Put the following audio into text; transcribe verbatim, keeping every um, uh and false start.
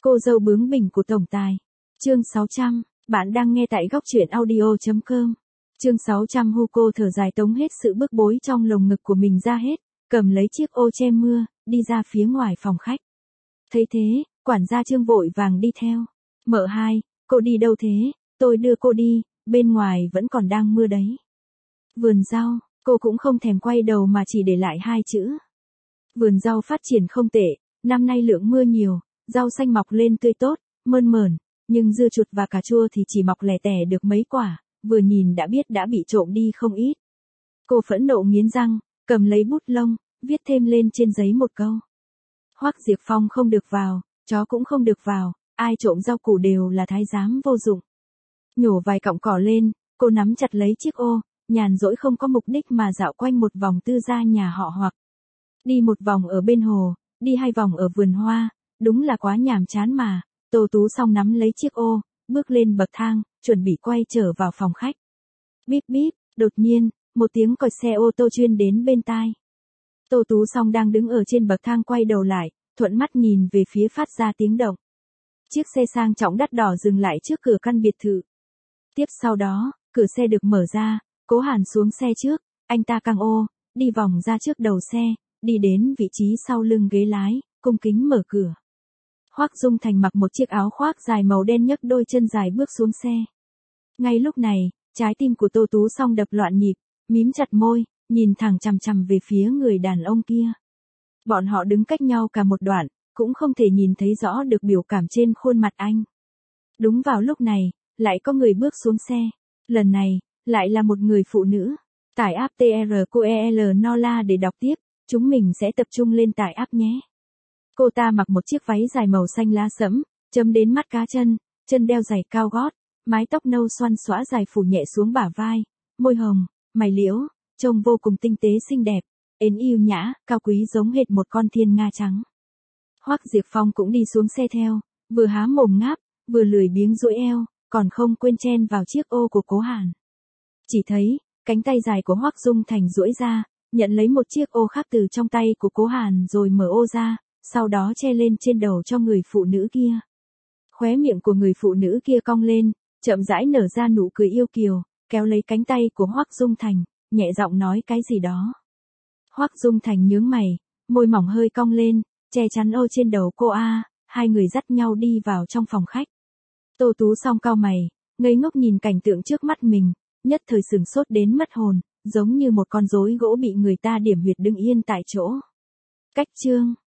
Cô dâu bướng bỉnh của tổng tài. Chương sáu trăm, bạn đang nghe tại góc truyện audio chấm com. Chương sáu trăm Hugo thở dài tống hết sự bức bối trong lồng ngực của mình ra hết, cầm lấy chiếc ô che mưa, đi ra phía ngoài phòng khách. Thấy thế, quản gia Trương vội vàng đi theo. Mợ hai, cô đi đâu thế? Tôi đưa cô đi, bên ngoài vẫn còn đang mưa đấy. Vườn rau, cô cũng không thèm quay đầu mà chỉ để lại hai chữ. Vườn rau phát triển không tệ, năm nay lượng mưa nhiều, rau xanh mọc lên tươi tốt, mơn mởn, nhưng dưa chuột và cà chua thì chỉ mọc lẻ tẻ được mấy quả, vừa nhìn đã biết đã bị trộm đi không ít. Cô phẫn nộ nghiến răng, cầm lấy bút lông, viết thêm lên trên giấy một câu. Hoắc Diệp Phong không được vào, chó cũng không được vào, ai trộm rau củ đều là thái giám vô dụng. Nhổ vài cọng cỏ lên, cô nắm chặt lấy chiếc ô, nhàn rỗi không có mục đích mà dạo quanh một vòng tư gia nhà họ Hoắc. Đi một vòng ở bên hồ, đi hai vòng ở vườn hoa, đúng là quá nhàm chán mà. Tô Tú xong nắm lấy chiếc ô, bước lên bậc thang, chuẩn bị quay trở vào phòng khách. Bíp bíp, đột nhiên, một tiếng còi xe ô tô chuyên đến bên tai. Tô Tú xong đang đứng ở trên bậc thang quay đầu lại, thuận mắt nhìn về phía phát ra tiếng động. Chiếc xe sang trọng đắt đỏ dừng lại trước cửa căn biệt thự. Tiếp sau đó, cửa xe được mở ra, Cố Hàn xuống xe trước, anh ta căng ô, đi vòng ra trước đầu xe, đi đến vị trí sau lưng ghế lái, cung kính mở cửa. Hoắc Dung Thành mặc một chiếc áo khoác dài màu đen nhấc đôi chân dài bước xuống xe. Ngay lúc này, trái tim của Tô Tú Song đập loạn nhịp, mím chặt môi, nhìn thẳng chằm chằm về phía người đàn ông kia. Bọn họ đứng cách nhau cả một đoạn, cũng không thể nhìn thấy rõ được biểu cảm trên khuôn mặt anh. Đúng vào lúc này, lại có người bước xuống xe. Lần này, lại là một người phụ nữ. Tải app tê rờ cô e lờ Nola để đọc tiếp, chúng mình sẽ tập trung lên tải app nhé. Cô ta mặc một chiếc váy dài màu xanh lá sẫm, chấm đến mắt cá chân, chân đeo giày cao gót, mái tóc nâu xoăn xõa dài phủ nhẹ xuống bả vai, môi hồng, mày liễu, trông vô cùng tinh tế xinh đẹp, ến yêu nhã, cao quý giống hệt một con thiên nga trắng. Hoắc Diệp Phong cũng đi xuống xe theo, vừa há mồm ngáp, vừa lười biếng duỗi eo, còn không quên chen vào chiếc ô của Cố Hàn. Chỉ thấy, cánh tay dài của Hoắc Dung Thành duỗi ra, nhận lấy một chiếc ô khác từ trong tay của Cố Hàn rồi mở ô ra, sau đó che lên trên đầu cho người phụ nữ kia. Khóe miệng của người phụ nữ kia cong lên, chậm rãi nở ra nụ cười yêu kiều, kéo lấy cánh tay của Hoắc Dung Thành, nhẹ giọng nói cái gì đó. Hoắc Dung Thành nhướng mày, môi mỏng hơi cong lên, che chắn ô trên đầu cô a, hai người dắt nhau đi vào trong phòng khách. Tô Tú Song cau mày, ngây ngốc nhìn cảnh tượng trước mắt mình, nhất thời sửng sốt đến mất hồn, giống như một con rối gỗ bị người ta điểm huyệt đứng yên tại chỗ. Cách chương